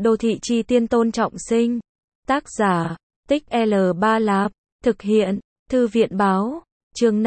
Đô thị chi tiên Tôn Trọng Sinh. Tác giả, Tích L Ba Lạp. Thực hiện, Thư viện báo. Chương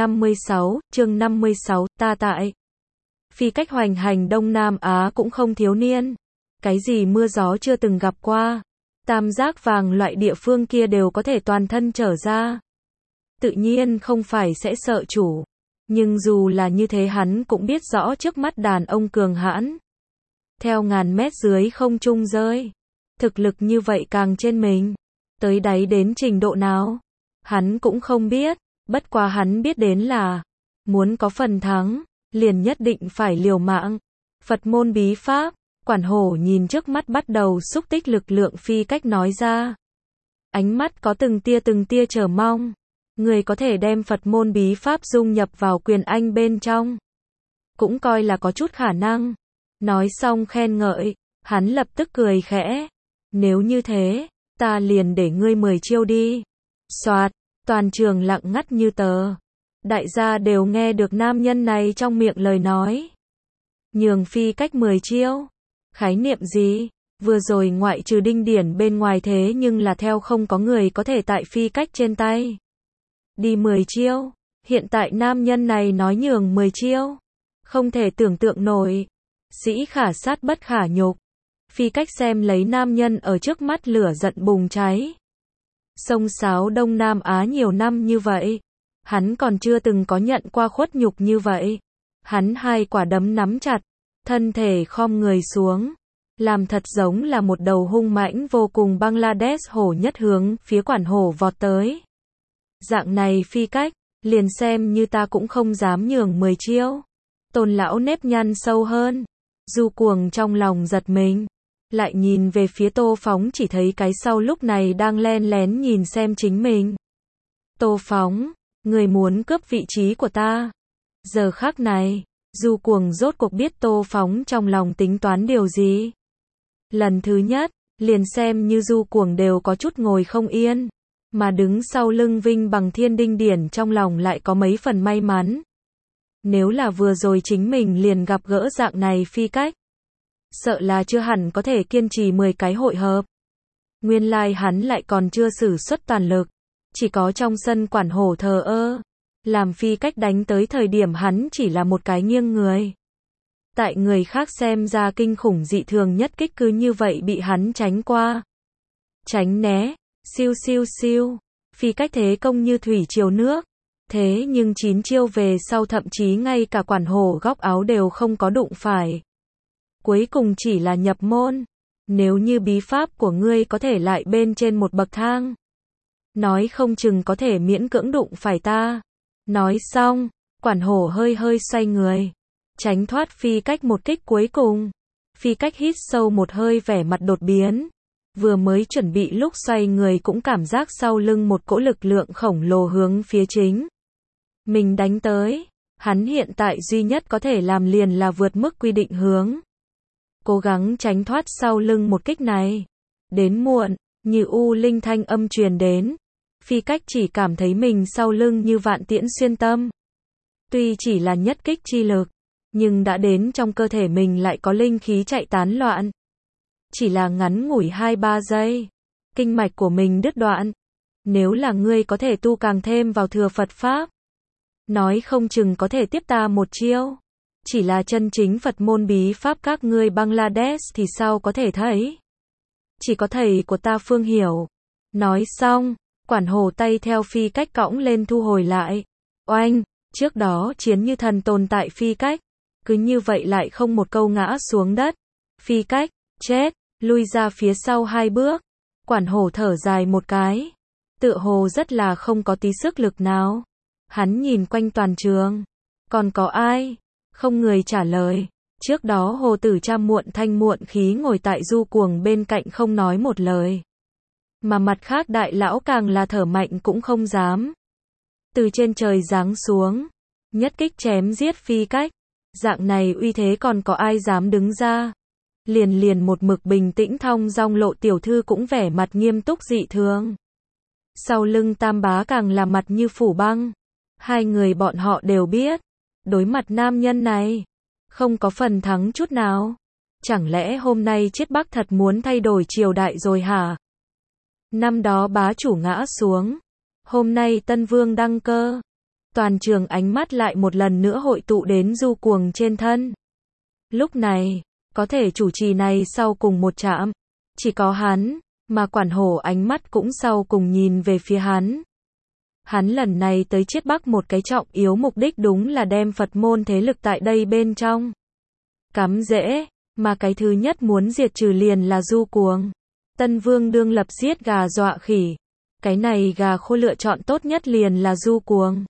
56, ta tại. Phi cách hoành hành Đông Nam Á cũng không thiếu niên. Cái gì mưa gió chưa từng gặp qua. Tam giác vàng loại địa phương kia đều có thể toàn thân trở ra. Tự nhiên không phải sẽ sợ chủ. Nhưng dù là như thế hắn cũng biết rõ trước mắt đàn ông cường hãn. Theo ngàn mét dưới không trung rơi. Thực lực như vậy càng trên mình. Tới đáy đến trình độ nào? Hắn cũng không biết. Bất quá hắn biết đến là muốn có phần thắng, liền nhất định phải liều mạng. Phật môn bí pháp. Quản hổ nhìn trước mắt bắt đầu xúc tích lực lượng phi cách nói ra. Ánh mắt có từng tia chờ mong. Người có thể đem Phật môn bí pháp dung nhập vào quyền anh bên trong. Cũng coi là có chút khả năng. Nói xong khen ngợi, hắn lập tức cười khẽ. Nếu như thế, ta liền để ngươi 10 chiêu đi. Soạt, toàn trường lặng ngắt như tờ. Đại gia đều nghe được nam nhân này trong miệng lời nói. Nhường phi cách 10 chiêu. Khái niệm gì? Vừa rồi ngoại trừ Đinh Điển bên ngoài thế nhưng là theo không có người có thể tại phi cách trên tay. Đi 10 chiêu. Hiện tại nam nhân này nói nhường 10 chiêu. Không thể tưởng tượng nổi. Sĩ khả sát bất khả nhục. Phi cách xem lấy nam nhân ở trước mắt lửa giận bùng cháy. Xông xáo Đông Nam Á nhiều năm như vậy. Hắn còn chưa từng có nhận qua khuất nhục như vậy. Hắn hai quả đấm nắm chặt. Thân thể khom người xuống. Làm thật giống là một đầu hung mãnh vô cùng Bangladesh hổ nhất hướng phía quản hổ vọt tới. Dạng này phi cách, liền xem như ta cũng không dám nhường 10 chiêu. Tôn lão nếp nhăn sâu hơn. Du Cuồng trong lòng giật mình. Lại nhìn về phía Tô Phóng chỉ thấy cái sau lúc này đang len lén nhìn xem chính mình. Tô Phóng, người muốn cướp vị trí của ta. Giờ khắc này, Du Cuồng rốt cuộc biết Tô Phóng trong lòng tính toán điều gì. Lần thứ nhất, liền xem như Du Cuồng đều có chút ngồi không yên. Mà đứng sau lưng Vinh Bằng Thiên Đinh Điển trong lòng lại có mấy phần may mắn. Nếu là vừa rồi chính mình liền gặp gỡ dạng này phi cách. Sợ là chưa hẳn có thể kiên trì 10 cái hội hợp. Nguyên lai hắn lại còn chưa sử xuất toàn lực. Chỉ có trong sân quản hổ thờ ơ. Làm phi cách đánh tới thời điểm hắn chỉ là một cái nghiêng người. Tại người khác xem ra kinh khủng dị thường nhất kích cứ như vậy bị hắn tránh qua. Tránh né, siêu siêu siêu. Phi cách thế công như thủy triều nước. Thế nhưng 9 chiêu về sau thậm chí ngay cả quản hổ góc áo đều không có đụng phải. Cuối cùng chỉ là nhập môn. Nếu như bí pháp của ngươi có thể lại bên trên một bậc thang. Nói không chừng có thể miễn cưỡng đụng phải ta. Nói xong, quản hổ hơi xoay người. Tránh thoát phi cách một kích cuối cùng. Phi cách hít sâu một hơi vẻ mặt đột biến. Vừa mới chuẩn bị lúc xoay người cũng cảm giác sau lưng một cỗ lực lượng khổng lồ hướng phía chính. Mình đánh tới. Hắn hiện tại duy nhất có thể làm liền là vượt mức quy định hướng. Cố gắng tránh thoát sau lưng một kích này. Đến muộn, như u linh thanh âm truyền đến. Phi cách chỉ cảm thấy mình sau lưng như vạn tiễn xuyên tâm. Tuy chỉ là nhất kích chi lực, nhưng đã đến trong cơ thể mình lại có linh khí chạy tán loạn. Chỉ là ngắn ngủi 2-3 giây. Kinh mạch của mình đứt đoạn. Nếu là ngươi có thể tu càng thêm vào thừa Phật Pháp. Nói không chừng có thể tiếp ta một chiêu. Chỉ là chân chính Phật môn bí pháp các ngươi Bangladesh thì sao có thể thấy. Chỉ có thầy của ta Phương hiểu. Nói xong, quản hổ tay theo phi cách cõng lên thu hồi lại. Oanh, trước đó chiến như thần tồn tại phi cách. Cứ như vậy lại không một câu ngã xuống đất. Phi cách, chết, lui ra phía sau 2 bước. Quản hổ thở dài một cái. Tựa hồ rất là không có tí sức lực nào. Hắn nhìn quanh toàn trường. Còn có ai? Không người trả lời. Trước đó hồ tử cha muộn thanh muộn khí ngồi tại Du Cuồng bên cạnh không nói một lời. Mà mặt khác đại lão càng là thở mạnh cũng không dám. Từ trên trời giáng xuống. Nhất kích chém giết phi cách. Dạng này uy thế còn có ai dám đứng ra. Liền một mực bình tĩnh thong dong Lộ tiểu thư cũng vẻ mặt nghiêm túc dị thường. Sau lưng Tam bá càng là mặt như phủ băng. Hai người bọn họ đều biết. Đối mặt nam nhân này. Không có phần thắng chút nào. Chẳng lẽ hôm nay Chiết Bắc thật muốn thay đổi triều đại rồi hả? Năm đó bá chủ ngã xuống, hôm nay tân vương đăng cơ. Toàn trường ánh mắt lại một lần nữa hội tụ đến Du Cuồng trên thân. Lúc này, có thể chủ trì này sau cùng một trạm, chỉ có hắn, mà Quản Hổ ánh mắt cũng sau cùng nhìn về phía hắn. Hắn lần này tới Chiết Bắc một cái trọng yếu mục đích đúng là đem Phật môn thế lực tại đây bên trong cắm rễ, mà cái thứ nhất muốn diệt trừ liền là Du Cuồng. Tân vương đương lập giết gà dọa khỉ, cái này gà khô lựa chọn tốt nhất liền là Du Cuồng.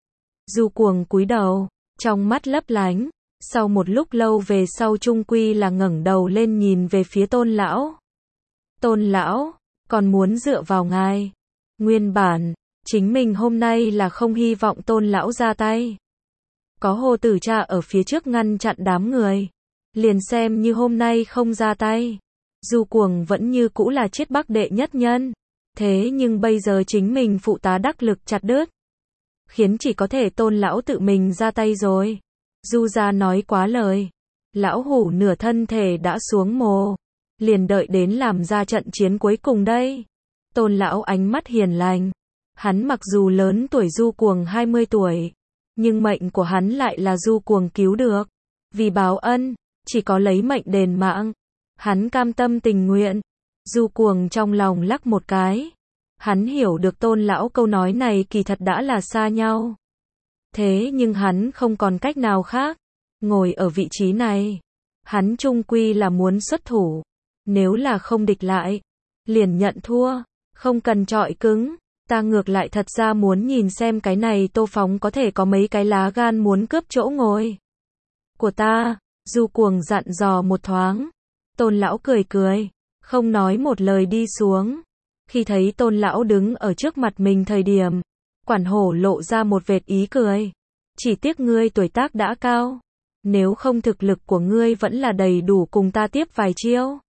Du Cuồng cúi đầu, trong mắt lấp lánh, sau một lúc lâu về sau trung quy là ngẩng đầu lên nhìn về phía Tôn lão. Tôn lão, còn muốn dựa vào ngài. Nguyên bản, chính mình hôm nay là không hy vọng Tôn lão ra tay. Có Hồ Tử Cha ở phía trước ngăn chặn đám người, liền xem như hôm nay không ra tay, Du Cuồng vẫn như cũ là Chiết Bắc đệ nhất nhân. Thế nhưng bây giờ chính mình phụ tá đắc lực chặt đứt, khiến chỉ có thể Tôn lão tự mình ra tay rồi. Du gia nói quá lời. Lão hủ nửa thân thể đã xuống mồ, liền đợi đến làm ra trận chiến cuối cùng đây. Tôn lão ánh mắt hiền lành. Hắn mặc dù lớn tuổi Du Cuồng 20 tuổi, nhưng mệnh của hắn lại là Du Cuồng cứu được. Vì báo ân, chỉ có lấy mệnh đền mạng. Hắn cam tâm tình nguyện. Du Cuồng trong lòng lắc một cái. Hắn hiểu được Tôn lão câu nói này kỳ thật đã là xa nhau. Thế nhưng hắn không còn cách nào khác. Ngồi ở vị trí này, hắn chung quy là muốn xuất thủ. Nếu là không địch lại, liền nhận thua, không cần chọi cứng. Ta ngược lại thật ra muốn nhìn xem cái này Tô Phóng có thể có mấy cái lá gan muốn cướp chỗ ngồi của ta. Du Cuồng dặn dò một thoáng. Tôn lão cười cười, không nói một lời đi xuống. Khi thấy Tôn lão đứng ở trước mặt mình thời điểm, Quản Hổ lộ ra một vệt ý cười. Chỉ tiếc ngươi tuổi tác đã cao, nếu không thực lực của ngươi vẫn là đầy đủ cùng ta tiếp vài chiêu.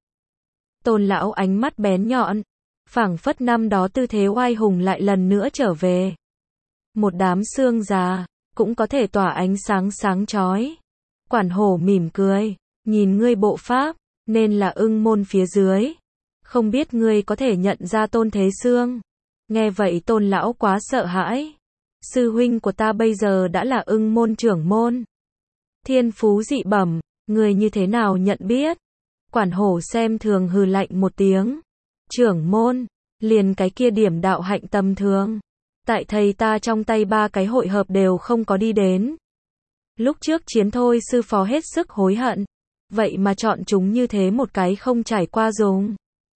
Tôn lão ánh mắt bén nhọn, phảng phất năm đó tư thế oai hùng lại lần nữa trở về. Một đám xương già, cũng có thể tỏa ánh sáng sáng chói. Quản Hổ mỉm cười, nhìn ngươi bộ pháp, nên là Ưng môn phía dưới. Không biết ngươi có thể nhận ra Tôn Thế Xương. Nghe vậy Tôn lão quá sợ hãi. Sư huynh của ta bây giờ đã là Ưng môn trưởng môn. Thiên phú dị bẩm, người như thế nào nhận biết? Quản Hổ xem thường hừ lạnh một tiếng. Trưởng môn, liền cái kia điểm đạo hạnh tầm thường. Tại thầy ta trong tay 3 cái hội hợp đều không có đi đến. Lúc trước chiến thôi sư phó hết sức hối hận. Vậy mà chọn chúng như thế một cái không trải qua dùng.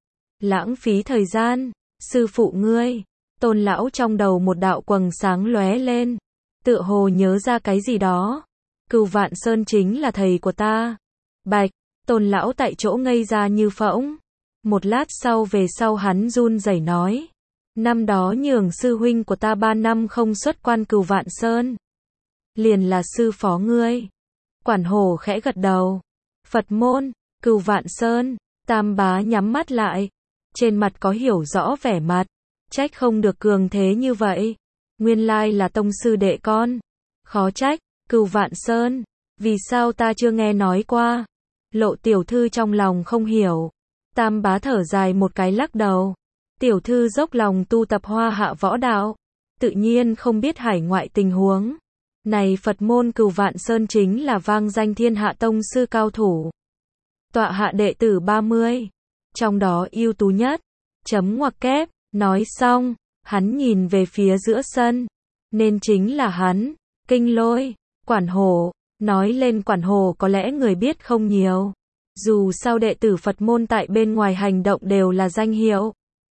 Lãng phí thời gian, sư phụ ngươi. Tôn lão trong đầu một đạo quầng sáng lóe lên. Tựa hồ nhớ ra cái gì đó. Cửu Vạn Sơn chính là thầy của ta. Bạch, Tôn lão tại chỗ ngây ra như phỗng. Một lát sau về sau hắn run rẩy nói. Năm đó nhường sư huynh của ta 3 năm không xuất quan Cửu Vạn Sơn. Liền là sư phó ngươi. Quản Hổ khẽ gật đầu. Phật môn, Cửu Vạn Sơn. Tam bá nhắm mắt lại. Trên mặt có hiểu rõ vẻ mặt. Trách không được cường thế như vậy. Nguyên lai là tông sư đệ con. Khó trách, Cửu Vạn Sơn. Vì sao ta chưa nghe nói qua? Lộ tiểu thư trong lòng không hiểu. Tam bá thở dài một cái lắc đầu. Tiểu thư dốc lòng tu tập Hoa Hạ võ đạo. Tự nhiên không biết hải ngoại tình huống. Này Phật môn Cửu Vạn Sơn chính là vang danh thiên hạ tông sư cao thủ. Tọa hạ đệ tử 30. Trong đó ưu tú nhất. Chấm ngoặc kép. Nói xong, hắn nhìn về phía giữa sân. Nên chính là hắn. Kinh Lôi. Quản Hổ. Nói lên Quản Hổ có lẽ người biết không nhiều. Dù sao đệ tử Phật môn tại bên ngoài hành động đều là danh hiệu.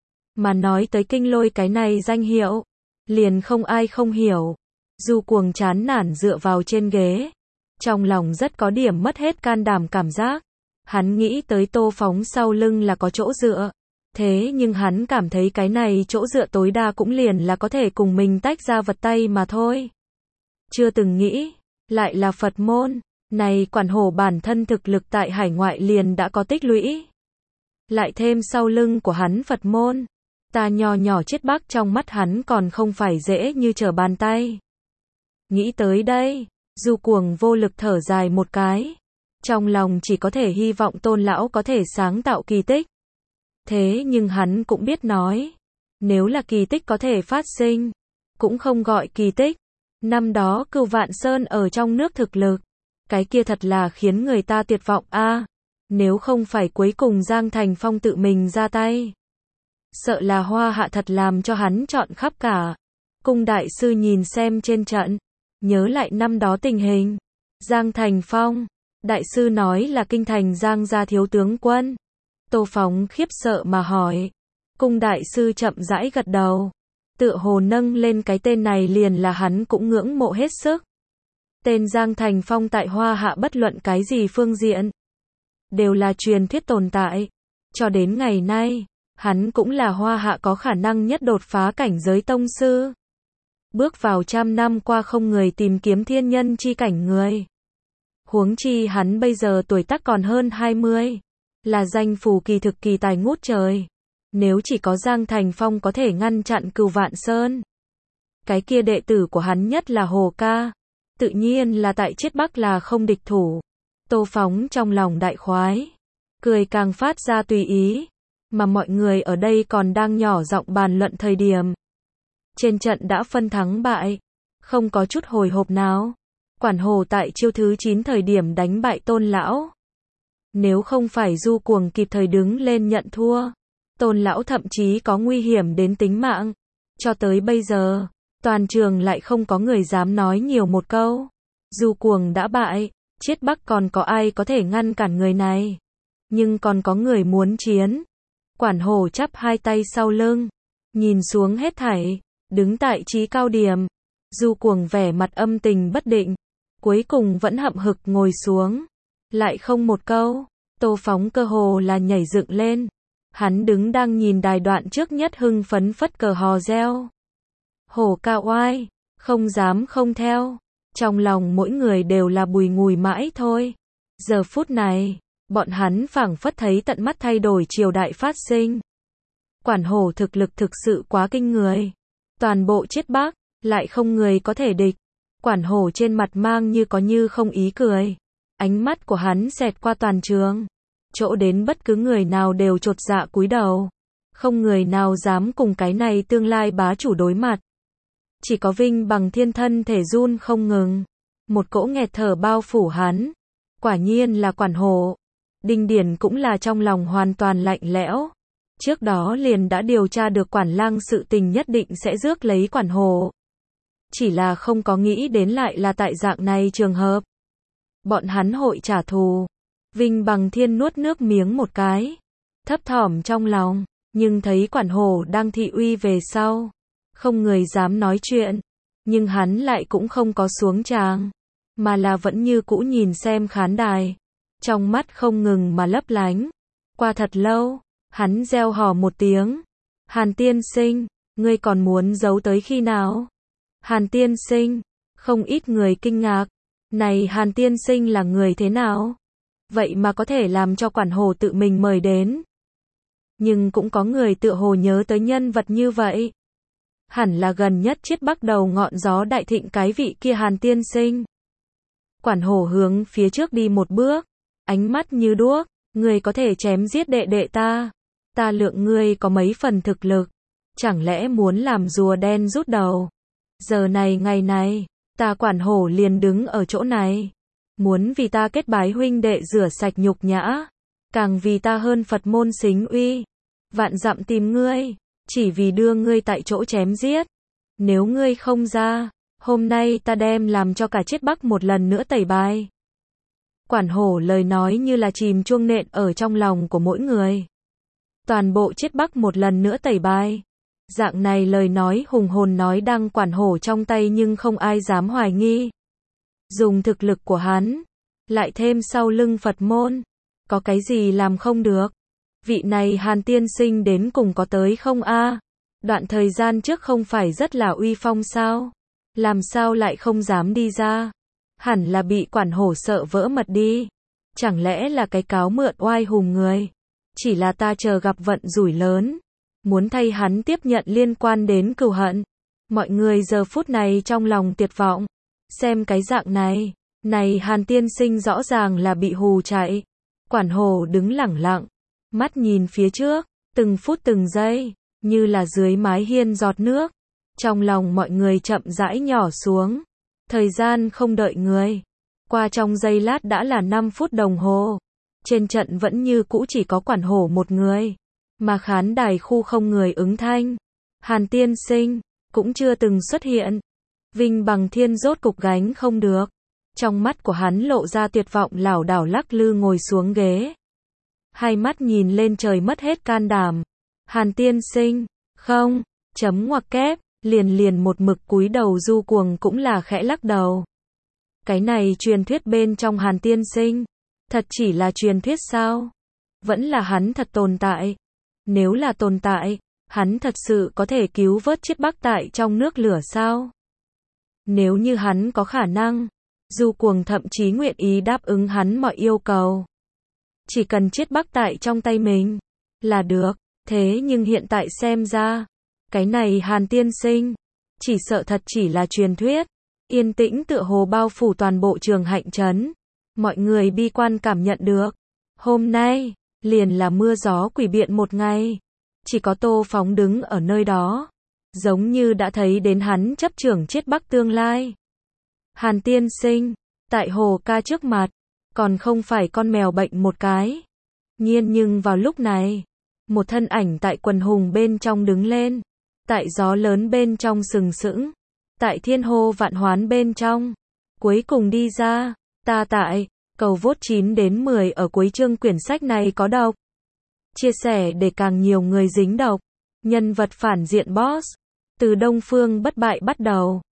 Mà nói tới Kinh Lôi cái này danh hiệu, liền không ai không hiểu. Du Cuồng chán nản dựa vào trên ghế. Trong lòng rất có điểm mất hết can đảm cảm giác. Hắn nghĩ tới Tô Phóng sau lưng là có chỗ dựa. Thế nhưng hắn cảm thấy cái này chỗ dựa tối đa cũng liền là có thể cùng mình tách ra vật tay mà thôi. Chưa từng nghĩ, lại là Phật môn. Này Quản Hổ bản thân thực lực tại hải ngoại liền đã có tích lũy. Lại thêm sau lưng của hắn Phật môn. Ta nho nhỏ Chiết Bắc trong mắt hắn còn không phải dễ như trở bàn tay. Nghĩ tới đây, Du Cuồng vô lực thở dài một cái. Trong lòng chỉ có thể hy vọng Tôn lão có thể sáng tạo kỳ tích. Thế nhưng hắn cũng biết nói, nếu là kỳ tích có thể phát sinh, cũng không gọi kỳ tích. Năm đó Cửu Vạn Sơn ở trong nước thực lực, cái kia thật là khiến người ta tuyệt vọng a. Nếu không phải cuối cùng Giang Thành Phong tự mình ra tay, sợ là Hoa Hạ thật làm cho hắn chọn khắp cả. Cung đại sư nhìn xem trên trận, nhớ lại năm đó tình hình. Giang Thành Phong, đại sư nói là kinh thành Giang gia thiếu tướng quân. Tô Phóng khiếp sợ mà hỏi. Cung đại sư chậm rãi gật đầu, tựa hồ nâng lên cái tên này liền là hắn cũng ngưỡng mộ hết sức. Tên Giang Thành Phong tại Hoa Hạ bất luận cái gì phương diện, đều là truyền thuyết tồn tại. Cho đến ngày nay, hắn cũng là Hoa Hạ có khả năng nhất đột phá cảnh giới tông sư. Bước vào 100 năm qua không người tìm kiếm thiên nhân chi cảnh người. Huống chi hắn bây giờ tuổi tác còn hơn 20, là danh phủ kỳ thực kỳ tài ngút trời. Nếu chỉ có Giang Thành Phong có thể ngăn chặn Cửu Vạn Sơn, cái kia đệ tử của hắn nhất là Hồ Ca, tự nhiên là tại Chiết Bắc là không địch thủ. Tô Phóng trong lòng đại khoái, cười càng phát ra tùy ý, mà mọi người ở đây còn đang nhỏ giọng bàn luận thời điểm. Trên trận đã phân thắng bại, không có chút hồi hộp nào. Quản Hồ tại chiêu thứ 9 thời điểm đánh bại Tôn lão. Nếu không phải Du Cuồng kịp thời đứng lên nhận thua, Tôn lão thậm chí có nguy hiểm đến tính mạng. Cho tới bây giờ, toàn trường lại không có người dám nói nhiều một câu. Du Cuồng đã bại, Chiết Bắc còn có ai có thể ngăn cản người này. Nhưng còn có người muốn chiến. Quản Hồ chắp hai tay sau lưng, nhìn xuống hết thảy, đứng tại chí cao điểm. Du Cuồng vẻ mặt âm tình bất định, cuối cùng vẫn hậm hực ngồi xuống. Lại không một câu. Tô Phóng cơ hồ là nhảy dựng lên. Hắn đứng đang nhìn đài đoạn trước nhất hưng phấn phất cờ hò reo. Hổ Ca oai, không dám không theo. Trong lòng mỗi người đều là bùi ngùi mãi thôi. Giờ phút này, bọn hắn phảng phất thấy tận mắt thay đổi triều đại phát sinh. Quản Hổ thực lực thực sự quá kinh người. Toàn bộ Chiết Bắc, lại không người có thể địch. Quản Hổ trên mặt mang như có như không ý cười. Ánh mắt của hắn xẹt qua toàn trường. Chỗ đến bất cứ người nào đều chột dạ cúi đầu. Không người nào dám cùng cái này tương lai bá chủ đối mặt. Chỉ có Vinh Bằng Thiên thân thể run không ngừng. Một cỗ nghẹt thở bao phủ hắn. Quả nhiên là Quản Hổ. Đinh Điển cũng là trong lòng hoàn toàn lạnh lẽo. Trước đó liền đã điều tra được Quản Lang sự tình nhất định sẽ rước lấy Quản Hổ. Chỉ là không có nghĩ đến lại là tại dạng này trường hợp. Bọn hắn hội trả thù. Vinh Bằng Thiên nuốt nước miếng một cái. Thấp thỏm trong lòng. Nhưng thấy Quản Hổ đang thị uy về sau. Không người dám nói chuyện. Nhưng hắn lại cũng không có xuống tràng. Mà là vẫn như cũ nhìn xem khán đài. Trong mắt không ngừng mà lấp lánh. Qua thật lâu, hắn reo hò một tiếng. Hàn tiên sinh, ngươi còn muốn giấu tới khi nào? Hàn tiên sinh, không ít người kinh ngạc. Này Hàn tiên sinh là người thế nào? Vậy mà có thể làm cho Quản Hổ tự mình mời đến. Nhưng cũng có người tựa hồ nhớ tới nhân vật như vậy. Hẳn là gần nhất Chiết Bắc đầu ngọn gió đại thịnh cái vị kia Hàn tiên sinh. Quản Hổ hướng phía trước đi một bước. Ánh mắt như đuốc. Ngươi có thể chém giết đệ đệ ta. Ta lượng ngươi có mấy phần thực lực. Chẳng lẽ muốn làm rùa đen rút đầu? Giờ này ngày này, ta Quản Hổ liền đứng ở chỗ này. Muốn vì ta kết bái huynh đệ rửa sạch nhục nhã. Càng vì ta hơn Phật môn xính uy. Vạn dặm tìm ngươi. Chỉ vì đưa ngươi tại chỗ chém giết. Nếu ngươi không ra, hôm nay ta đem làm cho cả Chiết Bắc một lần nữa tẩy bài. Quản Hổ lời nói như là chìm chuông nện ở trong lòng của mỗi người. Toàn bộ Chiết Bắc một lần nữa tẩy bài. Dạng này lời nói hùng hồn nói đang Quản Hổ trong tay nhưng không ai dám hoài nghi. Dùng thực lực của hắn, lại thêm sau lưng Phật môn, có cái gì làm không được? Vị này Hàn tiên sinh đến cùng có tới không a? Đoạn thời gian trước không phải rất là uy phong sao? Làm sao lại không dám đi ra? Hẳn là bị Quản Hổ sợ vỡ mật đi. Chẳng lẽ là cái cáo mượn oai hùng người? Chỉ là ta chờ gặp vận rủi lớn. Muốn thay hắn tiếp nhận liên quan đến cừu hận. Mọi người giờ phút này trong lòng tuyệt vọng. Xem cái dạng này, Này Hàn tiên sinh rõ ràng là bị hù chạy. Quản hồ đứng lẳng lặng, mắt nhìn phía trước, từng phút từng giây, như là dưới mái hiên giọt nước. Trong lòng mọi người chậm rãi nhỏ xuống. Thời gian không đợi người. Qua trong giây lát đã là 5 phút đồng hồ. Trên trận vẫn như cũ chỉ có quản hổ một người. Mà khán đài khu không người ứng thanh. Hàn tiên sinh, cũng chưa từng xuất hiện. Vinh Bằng Thiên rốt cục gánh không được. Trong mắt của hắn lộ ra tuyệt vọng lảo đảo lắc lư ngồi xuống ghế. Hai mắt nhìn lên trời mất hết can đảm. Hàn tiên sinh, không, chấm ngoặc kép, liền một mực cúi đầu Du Cuồng cũng là khẽ lắc đầu. Cái này truyền thuyết bên trong Hàn tiên sinh, thật chỉ là truyền thuyết sao? Vẫn là hắn thật tồn tại. Nếu là tồn tại, hắn thật sự có thể cứu vớt Chiết Bắc tại trong nước lửa sao? Nếu như hắn có khả năng, Du Cuồng thậm chí nguyện ý đáp ứng hắn mọi yêu cầu. Chỉ cần Chiết Bắc tại trong tay mình là được. Thế nhưng hiện tại xem ra, cái này Hàn tiên sinh, chỉ sợ thật chỉ là truyền thuyết. Yên tĩnh tựa hồ bao phủ toàn bộ trường Hạnh trấn. Mọi người bi quan cảm nhận được. Hôm nay, liền là mưa gió quỷ biện một ngày. Chỉ có Tô Phóng đứng ở nơi đó. Giống như đã thấy đến hắn chấp trưởng Chiết Bắc tương lai. Hàn tiên sinh, tại Hồ ca trước mặt, còn không phải con mèo bệnh một cái. Nhiên nhưng vào lúc này, một thân ảnh tại quần hùng bên trong đứng lên. Tại gió lớn bên trong sừng sững. Tại thiên hô vạn hoán bên trong. Cuối cùng đi ra. Ta tại, cầu vote 9 đến 10 ở cuối chương quyển sách này có độc. Chia sẻ để càng nhiều người dính độc. Nhân vật phản diện boss. Từ Đông Phương bất bại bắt đầu.